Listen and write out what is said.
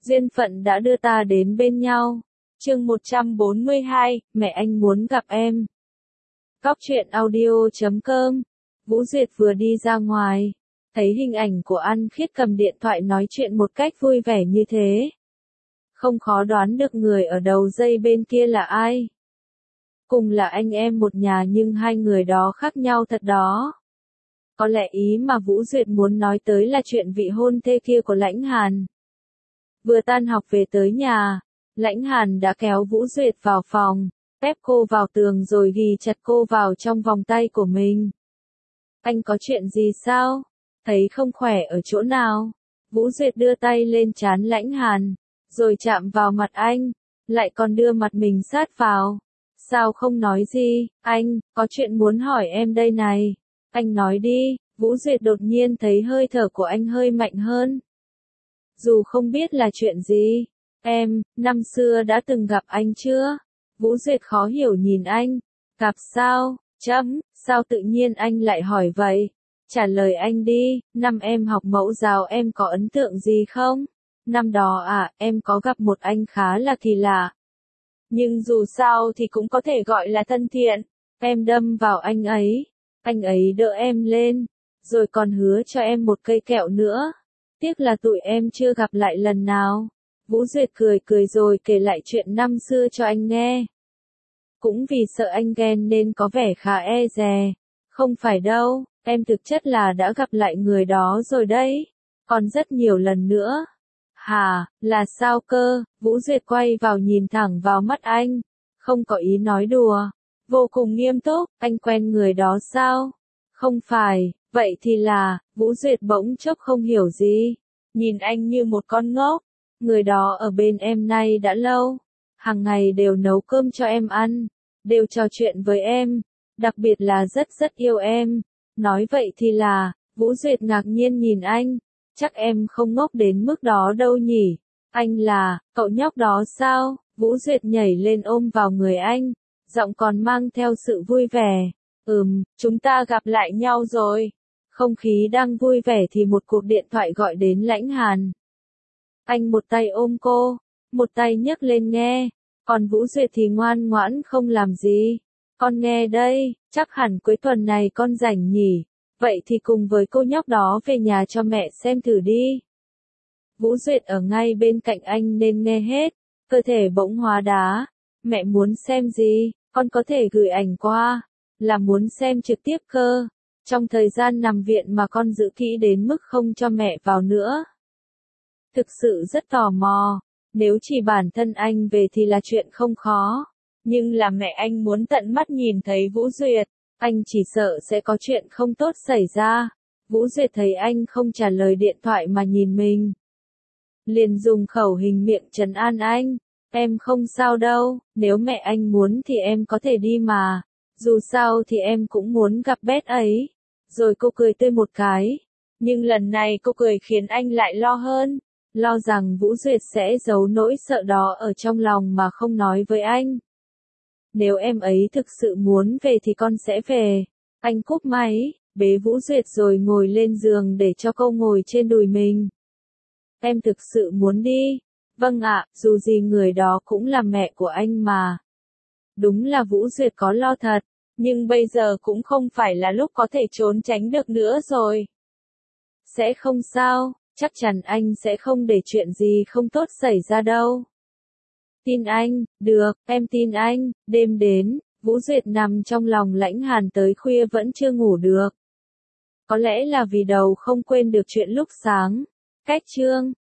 Duyên phận đã đưa ta đến bên nhau. Chương 142, mẹ anh muốn gặp em. Góc truyện audio.com. Vũ Duyệt vừa đi ra ngoài, thấy hình ảnh của An Khiết cầm điện thoại nói chuyện một cách vui vẻ như thế. Không khó đoán được người ở đầu dây bên kia là ai. Cùng là anh em một nhà nhưng hai người đó khác nhau thật đó. Có lẽ ý mà Vũ Duyệt muốn nói tới là chuyện vị hôn thê kia của Lãnh Hàn. Vừa tan học về tới nhà, Lãnh Hàn đã kéo Vũ Duyệt vào phòng, ép cô vào tường rồi ghì chặt cô vào trong vòng tay của mình. Anh có chuyện gì sao? Thấy không khỏe ở chỗ nào? Vũ Duyệt đưa tay lên trán Lãnh Hàn, rồi chạm vào mặt anh, lại còn đưa mặt mình sát vào. Sao không nói gì? Anh, có chuyện muốn hỏi em đây này. Anh nói đi. Vũ Duyệt đột nhiên thấy hơi thở của anh hơi mạnh hơn. Dù không biết là chuyện gì. Em, năm xưa đã từng gặp anh chưa? Vũ Duyệt khó hiểu nhìn anh. Gặp sao? Sao tự nhiên anh lại hỏi vậy? Trả lời anh đi, năm em học mẫu giáo em có ấn tượng gì không? Năm đó em có gặp một anh khá là kỳ lạ. Nhưng dù sao thì cũng có thể gọi là thân thiện. Em đâm vào anh ấy đỡ em lên, rồi còn hứa cho em một cây kẹo nữa. Tiếc là tụi em chưa gặp lại lần nào. Vũ Duyệt cười rồi kể lại chuyện năm xưa cho anh nghe. Cũng vì sợ anh ghen nên có vẻ khá e dè. Không phải đâu, em thực chất là đã gặp lại người đó rồi đấy. Còn rất nhiều lần nữa. Hả, là sao cơ? Vũ Duyệt quay vào nhìn thẳng vào mắt anh. Không có ý nói đùa. Vô cùng nghiêm túc, anh quen người đó sao? Không phải, vậy thì là, Vũ Duyệt bỗng chốc không hiểu gì. Nhìn anh như một con ngốc. Người đó ở bên em nay đã lâu. Hàng ngày đều nấu cơm cho em ăn. Đều trò chuyện với em. Đặc biệt là rất yêu em. Nói vậy thì là, Vũ Duyệt ngạc nhiên nhìn anh. Chắc em không ngốc đến mức đó đâu nhỉ. Anh là, cậu nhóc đó sao? Vũ Duyệt nhảy lên ôm vào người anh. Giọng còn mang theo sự vui vẻ. Chúng ta gặp lại nhau rồi. Không khí đang vui vẻ thì một cuộc điện thoại gọi đến Lãnh Hàn. Anh một tay ôm cô, một tay nhấc lên nghe. Còn Vũ Duyệt thì ngoan ngoãn không làm gì. Con nghe đây, chắc hẳn cuối tuần này con rảnh nhỉ. Vậy thì cùng với cô nhóc đó về nhà cho mẹ xem thử đi. Vũ Duyệt ở ngay bên cạnh anh nên nghe hết. Cơ thể bỗng hóa đá. Mẹ muốn xem gì? Con có thể gửi ảnh qua. Là muốn xem trực tiếp cơ. Trong thời gian nằm viện mà con giữ kỹ đến mức không cho mẹ vào nữa. Thực sự rất tò mò. Nếu chỉ bản thân anh về thì là chuyện không khó. Nhưng là mẹ anh muốn tận mắt nhìn thấy Vũ Duyệt. Anh chỉ sợ sẽ có chuyện không tốt xảy ra. Vũ Duyệt thấy anh không trả lời điện thoại mà nhìn mình. Liền dùng khẩu hình miệng trấn an anh. Em không sao đâu, nếu mẹ anh muốn thì em có thể đi mà. Dù sao thì em cũng muốn gặp Bét ấy. Rồi cô cười tươi một cái. Nhưng lần này cô cười khiến anh lại lo hơn. Lo rằng Vũ Duyệt sẽ giấu nỗi sợ đó ở trong lòng mà không nói với anh. Nếu em ấy thực sự muốn về thì con sẽ về. Anh cúp máy, bế Vũ Duyệt rồi ngồi lên giường để cho cô ngồi trên đùi mình. Em thực sự muốn đi. Vâng ạ, dù gì người đó cũng là mẹ của anh mà. Đúng là Vũ Duyệt có lo thật, nhưng bây giờ cũng không phải là lúc có thể trốn tránh được nữa rồi. Sẽ không sao, chắc chắn anh sẽ không để chuyện gì không tốt xảy ra đâu. Tin anh, được, em tin anh. Đêm đến, Vũ Duyệt nằm trong lòng Lãnh Hàn tới khuya vẫn chưa ngủ được. Có lẽ là vì đầu không quên được chuyện lúc sáng. Cách chương